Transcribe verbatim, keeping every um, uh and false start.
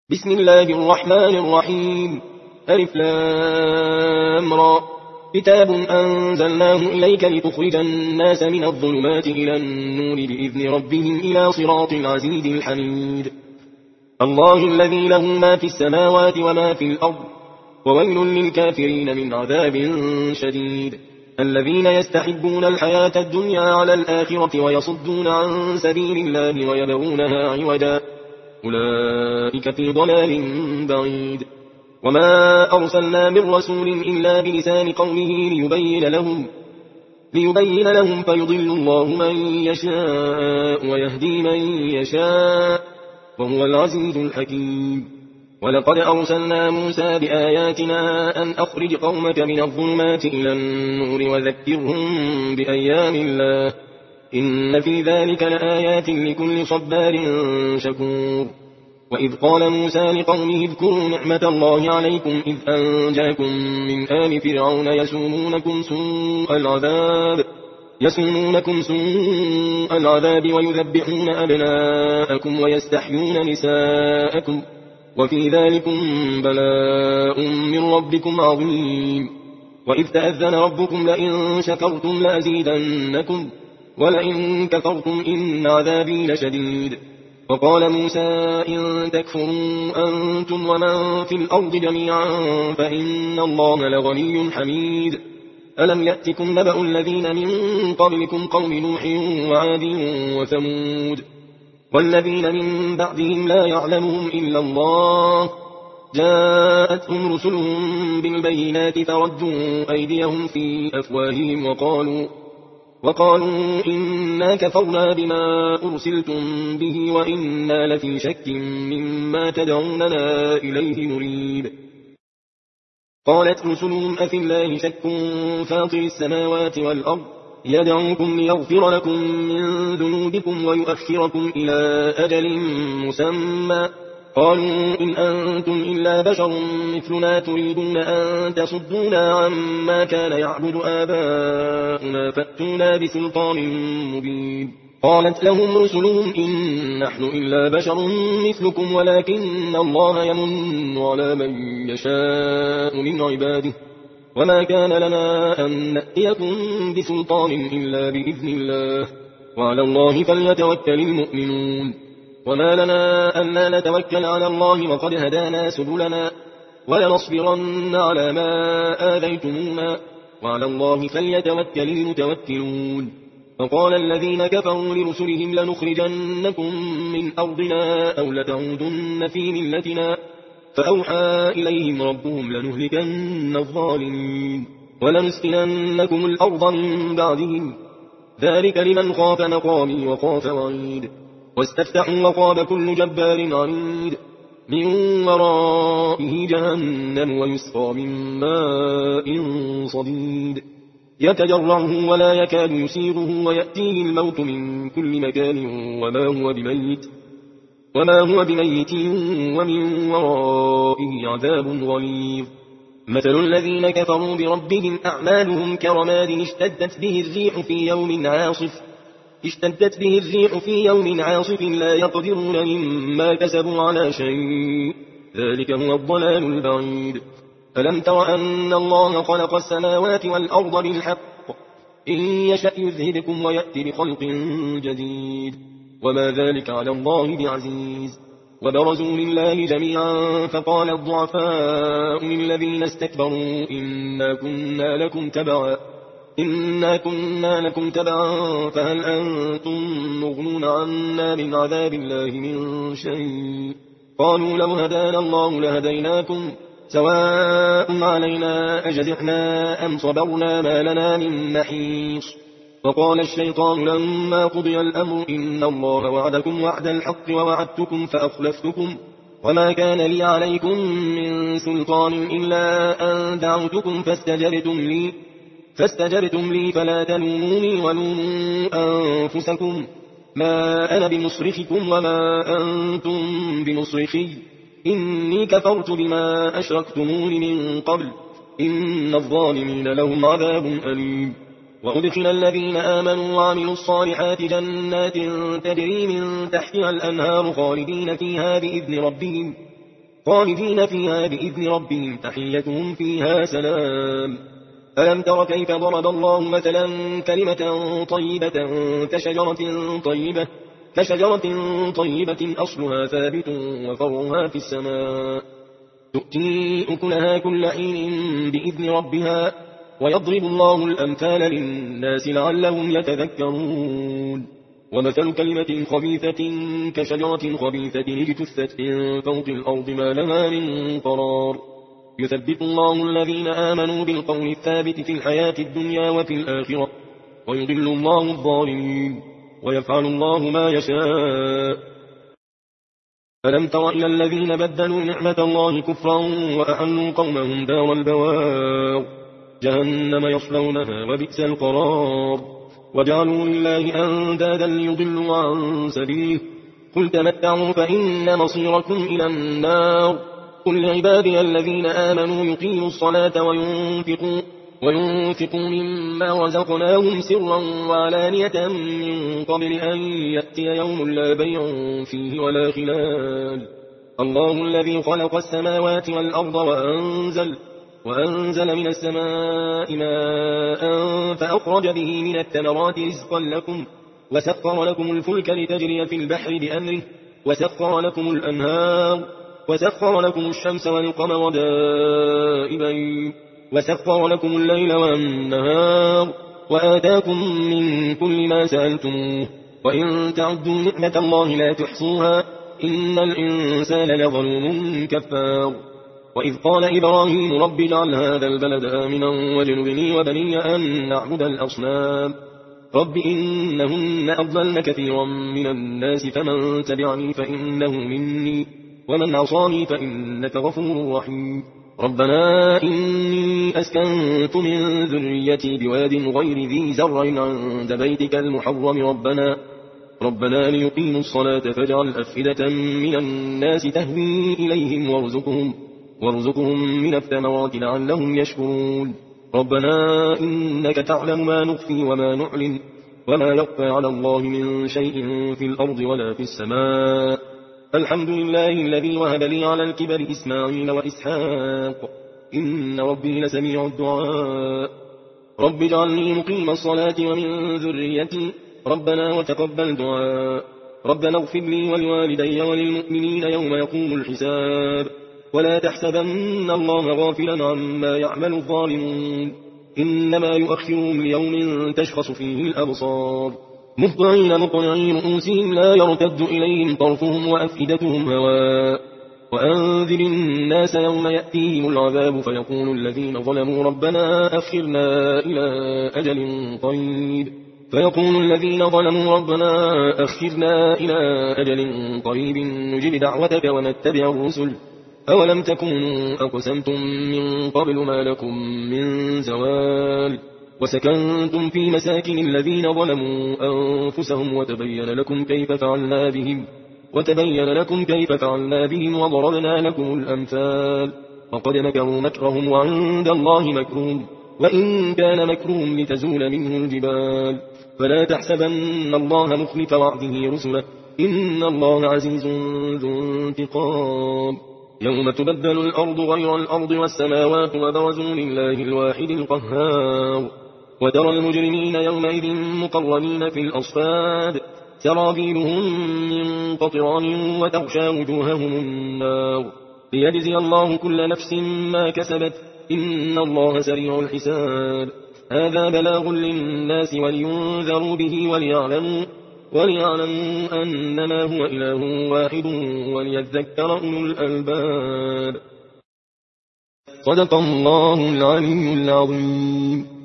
بسم الله الرحمن الرحيم. ألف لام را. كتاب أنزلناه إليك لتخرج الناس من الظلمات إلى النور بإذن ربهم إلى صراط العزيز الحميد. الله الذي له ما في السماوات وما في الأرض، وويل للكافرين من عذاب شديد. الذين يستحبون الحياة الدنيا على الآخرة ويصدون عن سبيل الله ويبغونها عوجا، أولئك في ضلال بعيد. وما أرسلنا من رسول إلا بلسان قومه ليبين لهم ليبين لهم فيضل الله من يشاء ويهدي من يشاء، وهو العزيز الحكيم. ولقد أرسلنا موسى بآياتنا أن أخرج قومك من الظلمات إلى النور وذكرهم بأيام الله، إن في ذلك لآيات لكل صبار شكور. وإذ قال موسى لقومه اذكروا نعمة الله عليكم إذ أنجاكم من آل فرعون يسومونكم سوء العذاب يسومونكم سوء العذاب ويذبحون أبناءكم ويستحيون نساءكم، وفي ذلكم بلاء من ربكم عظيم. وإذ تأذن ربكم لئن شكرتم لأزيدنكم ولئن كفرتم إن عذابي لشديد. وقال موسى إن تكفروا أنتم ومن في الأرض جميعا فإن الله لغني حميد. ألم يأتكم نبأ الذين من قبلكم قوم نوح وعاد وثمود والذين من بعدهم لا يعلمهم إلا الله، جاءتهم رسلهم بالبينات فردوا أيديهم في أفواههم وقالوا وقالوا إنا كفرنا بما أرسلتم به وإنا لفي شك مما تدعوننا إليه مريب. قالت رسلهم أفي الله شك فاطر السماوات والأرض يدعوكم ليغفر لكم من ذنوبكم ويؤخركم إلى أجل مسمى، قالوا إن أنتم إلا بشر مثلنا تريدون أن تصدونا عما كان يعبد آباؤنا فأتونا بسلطان مبين. قالت لهم رسلهم إن نحن إلا بشر مثلكم ولكن الله يمن على من يشاء من عباده، وما كان لنا أن نأتيكم بسلطان إلا بإذن الله، وعلى الله فليتوكل المؤمنون. وما لنا أن نتوكل على الله وقد هدانا سبلنا ولنصبرن على ما آذيتمونا وعلى الله فليتوكل المتوكلون. فقال الذين كفروا لرسلهم لنخرجنكم من أرضنا أو لتعودن في ملتنا، فأوحى إليهم ربهم لنهلكن الظالمين ولنسكننكم الأرض من بعدهم، ذلك لمن خاف مقامي وخاف وعيد. واستفتحوا وخاب كل جبار عنيد، من ورائه جهنم ويسقى من ماء صديد يتجرعه ولا يكاد يسيغه ويأتيه الموت من كل مكان وما هو بميت وما هو بميت ومن ورائه عذاب غليظ. مثل الذين كفروا بربهم أعمالهم كرماد اشتدت به الريح في يوم عاصف اشتدت به الريح في يوم عاصف لا يقدرون مما كسبوا على شيء، ذلك هو الضلال البعيد. ألم تر أن الله خلق السماوات والأرض بالحق، إن يشأ يذهبكم ويأتي بخلق جديد، وما ذلك على الله بعزيز. وبرزوا لله جميعا فقال الضعفاء للذين استكبروا إنا كنا لكم تبعا إنا كنا لكم تبعا فهل أنتم مغنون عنا من عذاب الله من شيء، قالوا لو هدانا الله لهديناكم سواء علينا أجزعنا أم صبرنا ما لنا من محيص. وقال الشيطان لما قضي الأمر إن الله وعدكم وعد الحق ووعدتكم فأخلفتكم وما كان لي عليكم من سلطان إلا أن دعوتكم فاستجبتم لي فاستجبتم لي فلا تلوموني ولوموا أنفسكم، ما أنا بمصرخكم وما أنتم بمصرخي، إني كفرت بما أشركتمون من قبل إن الظالمين لهم عذاب أليم. وأدخل الذين آمنوا وعملوا الصالحات جنات تجري من تحتها الأنهار خالدين فيها بإذن ربهم خالدين فيها بإذن ربهم تحيتهم فيها سلام. ألم تر كيف ضرب الله مثلا كلمة طيبة كشجرة طيبة كشجرة طيبة أصلها ثابت وفرعها في السماء تؤتي أكلها كل حين بإذن ربها ويضرب الله الأمثال للناس لعلهم يتذكرون. ومثل كلمة خبيثة كشجرة خبيثة اجتثت من فوق الأرض ما لها من قرار يثبت الله الذين آمنوا بالقول الثابت في الحياة الدنيا وفي الآخرة ويضل الله الظالمين ويفعل الله ما يشاء. ألم تر إلى الذين بدلوا نعمة الله كفرا وأحلوا قومهم دار البوار جهنم يصلونها وبئس القرار وجعلوا لله أندادا ليضلوا عن سبيله قل تمتعوا فإن مصيركم إلى النار قل لعبادي الذين آمنوا يقيموا الصلاة وينفقوا وينفقوا مما رزقناهم سرا وعلانية من قبل أن يأتي يوم لا بيع فيه ولا خلال. الله الذي خلق السماوات والأرض وأنزل وأنزل من السماء ماء فأخرج به من الثمرات رزقا لكم وسخر لكم الفلك لتجري في البحر بأمره وسخر لكم الأنهار وسخر لكم الشمس والقمر دائبين وسخر لكم الليل والنهار وآتاكم من كل ما سألتموه وإن تعدوا نعمة الله لا تحصوها إن الإنسان لظلوم كفار. وإذ قال إبراهيم رب اجعل هذا البلد آمنا واجنبني وبني أن نعبد الأصنام رب إنهن أضللن كثيرا من الناس فمن تبعني فإنه مني ومن عصاني فإنك غفور رحيم. ربنا إني أسكنت من ذريتي بواد غير ذي زرع عند بيتك المحرم ربنا ربنا ليقيموا الصلاة فاجعل أفئدة من الناس تهوي إليهم وارزقهم وارزقهم من الثمرات لعلهم يشكرون. ربنا إنك تعلم ما نخفي وما نعلن وما يخفى على الله من شيء في الأرض ولا في السماء. الحمد لله الذي وهب لي على الكبر إسماعيل وإسحاق إن ربي لسميع الدعاء. رب اجعلني مقيم الصلاة ومن ذريتي ربنا وتقبل دعاء. ربنا اغفر لي ولوالدي وللمؤمنين يوم يقوم الحساب. ولا تحسبن الله غافلا عما يعمل الظالمون إنما يؤخرهم ليوم تشخص فيه الأبصار مهطعين مقنعي رؤوسهم لا يرتد إليهم طرفهم وأفئدتهم هواء. وأنذر الناس يوم يأتيهم العذاب فيقول الذين ظلموا ربنا أخرنا إلى أجل قريب فيقول الذين ظلموا ربنا أخرنا إلى أجل قريب نجب دعوتك ونتبع الرسل أولم تكونوا أقسمتم من قبل ما لكم من زوال وسكنتم في مساكن الذين ظلموا أنفسهم وتبين لكم كيف فعلنا بهم وتبين لكم كيف فعلنا بهم وضربنا لكم الأمثال وقد مكروا مكرهم وعند الله مكرهم وإن كان مكرهم لتزول منه الجبال فلا تحسبن الله مخلف وعده رسله إن الله عزيز ذو انتقام. يوم تبدل الأرض غير الأرض والسماوات وبرزوا لله الواحد القهار وترى المجرمين يومئذ مقرنين في الأصفاد سرابيلهم من قطران وتغشى وجوههم النار ليجزي الله كل نفس ما كسبت إن الله سريع الحساب. هذا بلاغ للناس ولينذروا به وليعلموا وليعلموا أنما هو إله واحد وليذكر أولو الألباب. صدق الله العلي العظيم.